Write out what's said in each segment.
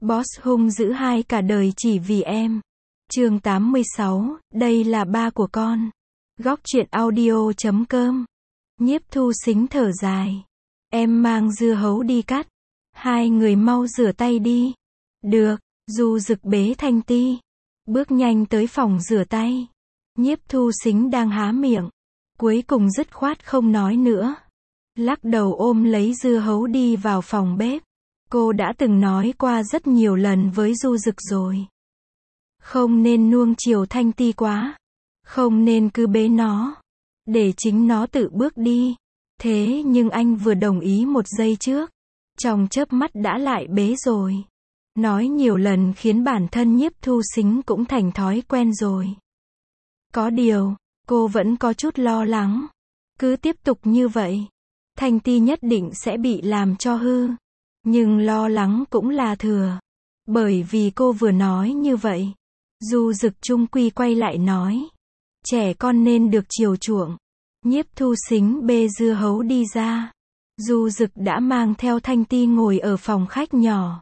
Boss hung dữ hai cả đời chỉ vì em. Chương 86, đây là ba của con. Góc truyện audio.com. Nhiếp Thu Sính thở dài. Em mang dưa hấu đi cắt. Hai người mau rửa tay đi. Được, Du Dực bế Thanh Ti. Bước nhanh tới phòng rửa tay. Nhiếp Thu Sính đang há miệng. Cuối cùng dứt khoát không nói nữa. Lắc đầu ôm lấy dưa hấu đi vào phòng bếp. Cô đã từng nói qua rất nhiều lần với Du Dực rồi. Không nên nuông chiều Thanh Ti quá. Không nên cứ bế nó. Để chính nó tự bước đi. Thế nhưng anh vừa đồng ý một giây trước. Trong chớp mắt đã lại bế rồi. Nói nhiều lần khiến bản thân Nhiếp Thu Sính cũng thành thói quen rồi. Có điều, cô vẫn có chút lo lắng. Cứ tiếp tục như vậy, Thanh Ti nhất định sẽ bị làm cho hư. Nhưng lo lắng cũng là thừa. Bởi vì cô vừa nói như vậy. Du Dực chung quy quay lại nói. Trẻ con nên được chiều chuộng. Nhiếp Thu Sính bê dưa hấu đi ra. Du Dực đã mang theo Thanh Ti ngồi ở phòng khách nhỏ.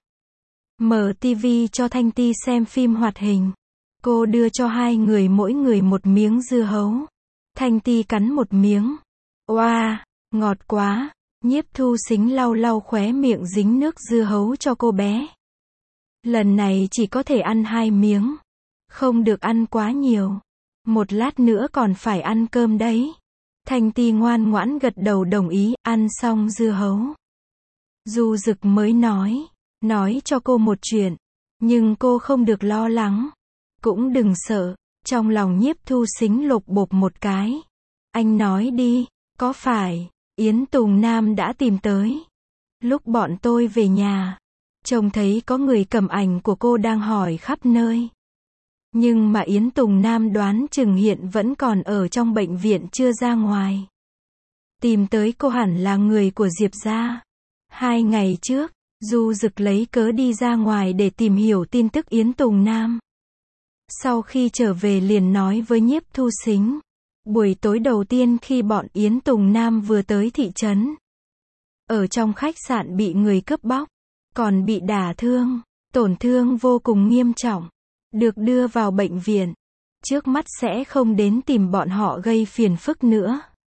Mở tivi cho Thanh Ti xem phim hoạt hình. Cô đưa cho hai người mỗi người một miếng dưa hấu. Thanh Ti cắn một miếng. Oa, ngọt quá. Nhiếp Thu Sính lau lau khóe miệng dính nước dưa hấu cho cô bé. Lần này chỉ có thể ăn 2 miếng. Không được ăn quá nhiều. Một lát nữa còn phải ăn cơm đấy. Thanh Ti ngoan ngoãn gật đầu đồng ý, ăn xong dưa hấu. Du Dực mới nói cho cô một chuyện. Nhưng cô không được lo lắng. Cũng đừng sợ. Trong lòng Nhiếp Thu Sính lột bột một cái. Anh nói đi, có phải Yến Tùng Nam đã tìm tới? Lúc bọn tôi về nhà, trông thấy có người cầm ảnh của cô đang hỏi khắp nơi. Nhưng mà Yến Tùng Nam đoán chừng hiện vẫn còn ở trong bệnh viện chưa ra ngoài. Tìm tới cô hẳn là người của Diệp gia. 2 ngày trước, Du Dực lấy cớ đi ra ngoài để tìm hiểu tin tức Yến Tùng Nam. Sau khi trở về liền nói với Nhiếp Thu Sính. Buổi tối đầu tiên khi bọn Yến Tùng Nam vừa tới thị trấn. Ở trong khách sạn bị người cướp bóc. Còn bị đả thương. Tổn thương vô cùng nghiêm trọng. Được đưa vào bệnh viện. Trước mắt sẽ không đến tìm bọn họ gây phiền phức nữa.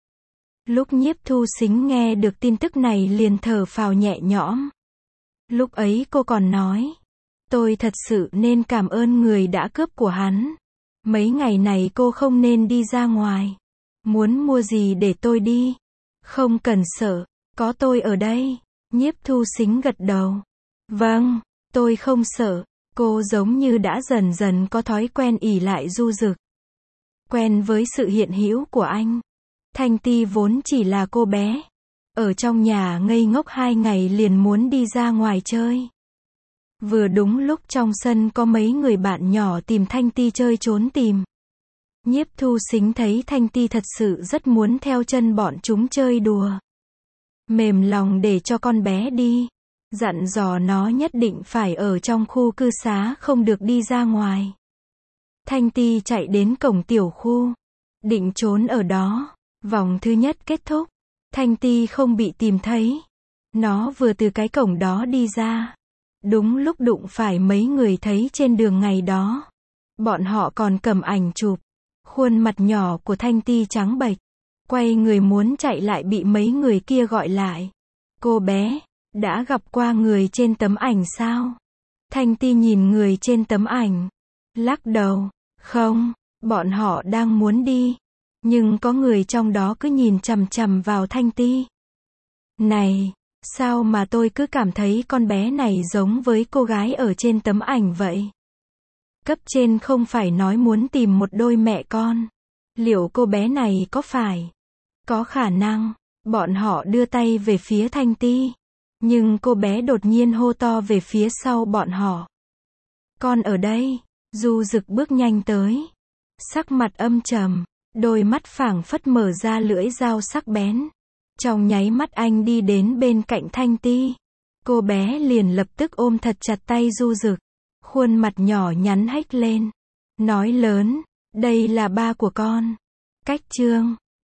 Lúc Nhiếp Thu Sính nghe được tin tức này liền thở phào nhẹ nhõm. Lúc ấy cô còn nói. Tôi thật sự nên cảm ơn người đã cướp của hắn. Mấy ngày này cô không nên đi ra ngoài. Muốn mua gì để tôi đi. Không cần sợ, có tôi ở đây. Nhiếp Thu Sính gật đầu. Vâng, tôi không sợ. Cô giống như đã dần dần có thói quen ỷ lại Du Dực. Quen với sự hiện hữu của anh. Thanh Ti vốn chỉ là cô bé. Ở trong nhà ngây ngốc 2 ngày liền muốn đi ra ngoài chơi. Vừa đúng lúc trong sân có mấy người bạn nhỏ tìm Thanh Ti chơi trốn tìm. Nhiếp Thu Sính thấy Thanh Ti thật sự rất muốn theo chân bọn chúng chơi đùa. Mềm lòng để cho con bé đi. Dặn dò nó nhất định phải ở trong khu cư xá không được đi ra ngoài. Thanh Ti chạy đến cổng tiểu khu. Định trốn ở đó. Vòng thứ nhất kết thúc. Thanh Ti không bị tìm thấy. Nó vừa từ cái cổng đó đi ra. Đúng lúc đụng phải mấy người thấy trên đường ngày đó. Bọn họ còn cầm ảnh chụp. Khuôn mặt nhỏ của Thanh Ti trắng bệch. Quay người muốn chạy lại bị mấy người kia gọi lại. Cô bé, đã gặp qua người trên tấm ảnh sao? Thanh Ti nhìn người trên tấm ảnh. Lắc đầu. Không, bọn họ đang muốn đi. Nhưng có người trong đó cứ nhìn chằm chằm vào Thanh Ti. Này, sao mà tôi cứ cảm thấy con bé này giống với cô gái ở trên tấm ảnh vậy? Cấp trên không phải nói muốn tìm một đôi mẹ con. Liệu cô bé này có phải? Có khả năng. Bọn họ đưa tay về phía Thanh Ti. Nhưng cô bé đột nhiên hô to về phía sau bọn họ. Con ở đây. Du Dực bước nhanh tới. Sắc mặt âm trầm. Đôi mắt phảng phất mở ra lưỡi dao sắc bén. Trong nháy mắt anh đi đến bên cạnh Thanh Ti. Cô bé liền lập tức ôm thật chặt tay Du Dực. Khuôn mặt nhỏ nhắn hếch lên. Nói lớn, đây là ba của con. Cách chương